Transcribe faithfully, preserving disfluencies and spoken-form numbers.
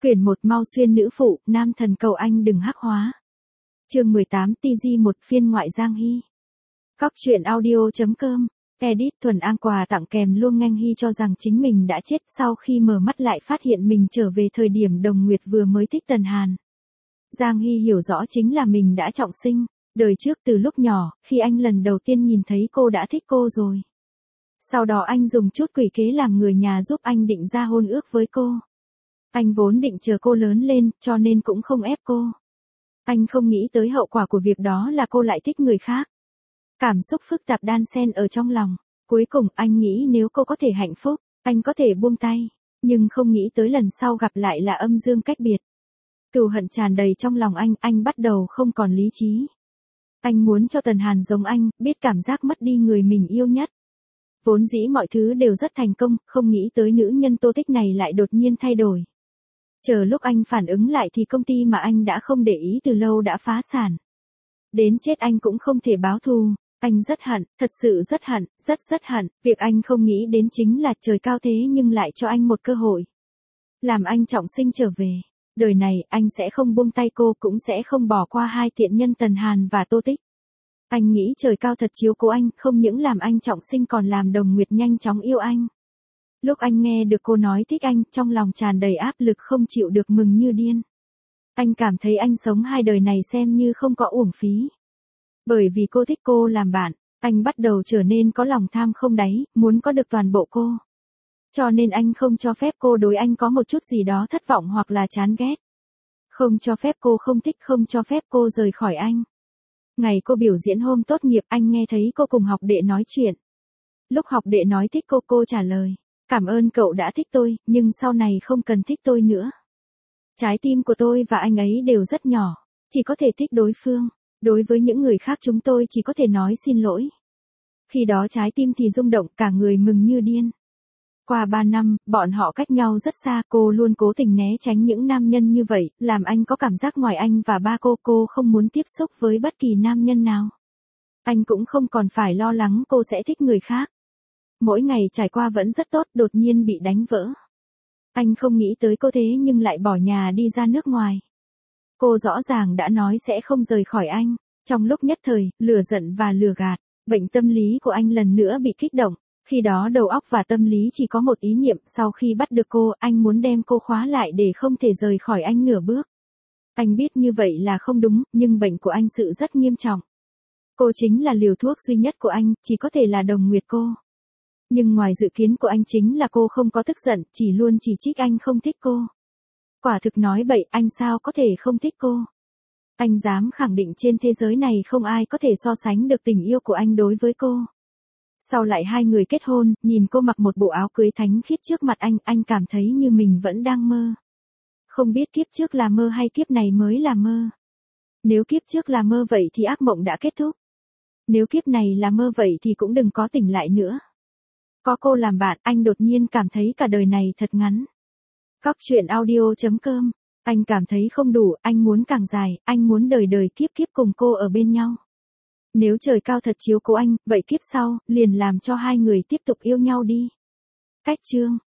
Quyển một Mau xuyên nữ phụ, nam thần cầu anh đừng hắc hóa. Chương mười tám tê giê một phiên ngoại Giang Hy. Cóc truyện audio.com, edit Thuần An quà tặng kèm Luông Nghênh Hy cho rằng chính mình đã chết sau khi mở mắt lại phát hiện mình trở về thời điểm Đồng Nguyệt vừa mới thích Tần Hàn. Giang Hy hiểu rõ chính là mình đã trọng sinh, đời trước từ lúc nhỏ, khi anh lần đầu tiên nhìn thấy cô đã thích cô rồi. Sau đó anh dùng chút quỷ kế làm người nhà giúp anh định ra hôn ước với cô. Anh vốn định chờ cô lớn lên, cho nên cũng không ép cô. Anh không nghĩ tới hậu quả của việc đó là cô lại thích người khác. Cảm xúc phức tạp đan xen ở trong lòng. Cuối cùng anh nghĩ nếu cô có thể hạnh phúc, anh có thể buông tay. Nhưng không nghĩ tới lần sau gặp lại là âm dương cách biệt. Cừu hận tràn đầy trong lòng anh, anh bắt đầu không còn lý trí. Anh muốn cho Tần Hàn giống anh, biết cảm giác mất đi người mình yêu nhất. Vốn dĩ mọi thứ đều rất thành công, không nghĩ tới nữ nhân Tô Tích này lại đột nhiên thay đổi. Chờ lúc anh phản ứng lại thì công ty mà anh đã không để ý từ lâu đã phá sản. Đến chết anh cũng không thể báo thù. Anh rất hận, thật sự rất hận, rất rất hận. Việc anh không nghĩ đến chính là trời cao thế nhưng lại cho anh một cơ hội. Làm anh trọng sinh trở về. Đời này anh sẽ không buông tay cô, cũng sẽ không bỏ qua hai tiện nhân Tần Hàn và Tô Tích. Anh nghĩ trời cao thật chiếu cố anh, không những làm anh trọng sinh còn làm Đồng Nguyệt nhanh chóng yêu anh. Lúc anh nghe được cô nói thích anh, trong lòng tràn đầy áp lực không chịu được, mừng như điên. Anh cảm thấy anh sống hai đời này xem như không có uổng phí. Bởi vì cô thích cô làm bạn, anh bắt đầu trở nên có lòng tham không đáy, muốn có được toàn bộ cô. Cho nên anh không cho phép cô đối anh có một chút gì đó thất vọng hoặc là chán ghét. Không cho phép cô không thích, không cho phép cô rời khỏi anh. Ngày cô biểu diễn hôm tốt nghiệp, anh nghe thấy cô cùng học đệ nói chuyện. Lúc học đệ nói thích cô, cô trả lời. Cảm ơn cậu đã thích tôi, nhưng sau này không cần thích tôi nữa. Trái tim của tôi và anh ấy đều rất nhỏ, chỉ có thể thích đối phương. Đối với những người khác chúng tôi chỉ có thể nói xin lỗi. Khi đó trái tim thì rung động, cả người mừng như điên. Qua ba năm, bọn họ cách nhau rất xa, cô luôn cố tình né tránh những nam nhân như vậy, làm anh có cảm giác ngoài anh và ba cô, cô không muốn tiếp xúc với bất kỳ nam nhân nào. Anh cũng không còn phải lo lắng cô sẽ thích người khác. Mỗi ngày trải qua vẫn rất tốt, đột nhiên bị đánh vỡ. Anh không nghĩ tới cô thế nhưng lại bỏ nhà đi ra nước ngoài. Cô rõ ràng đã nói sẽ không rời khỏi anh. Trong lúc nhất thời, lừa giận và lừa gạt, bệnh tâm lý của anh lần nữa bị kích động. Khi đó đầu óc và tâm lý chỉ có một ý niệm, sau khi bắt được cô, anh muốn đem cô khóa lại để không thể rời khỏi anh nửa bước. Anh biết như vậy là không đúng, nhưng bệnh của anh sự rất nghiêm trọng. Cô chính là liều thuốc duy nhất của anh, chỉ có thể là Đồng Nguyệt cô. Nhưng ngoài dự kiến của anh chính là cô không có tức giận, chỉ luôn chỉ trích anh không thích cô. Quả thực nói bậy, anh sao có thể không thích cô. Anh dám khẳng định trên thế giới này không ai có thể so sánh được tình yêu của anh đối với cô. Sau lại hai người kết hôn, nhìn cô mặc một bộ áo cưới thánh khiết trước mặt anh, anh cảm thấy như mình vẫn đang mơ. Không biết kiếp trước là mơ hay kiếp này mới là mơ. Nếu kiếp trước là mơ vậy thì ác mộng đã kết thúc. Nếu kiếp này là mơ vậy thì cũng đừng có tỉnh lại nữa. Có cô làm bạn, anh đột nhiên cảm thấy cả đời này thật ngắn. Cóc truyện audio.com, anh cảm thấy không đủ, anh muốn càng dài, anh muốn đời đời kiếp kiếp cùng cô ở bên nhau. Nếu trời cao thật chiếu cố anh, vậy kiếp sau, liền làm cho hai người tiếp tục yêu nhau đi. Cách chương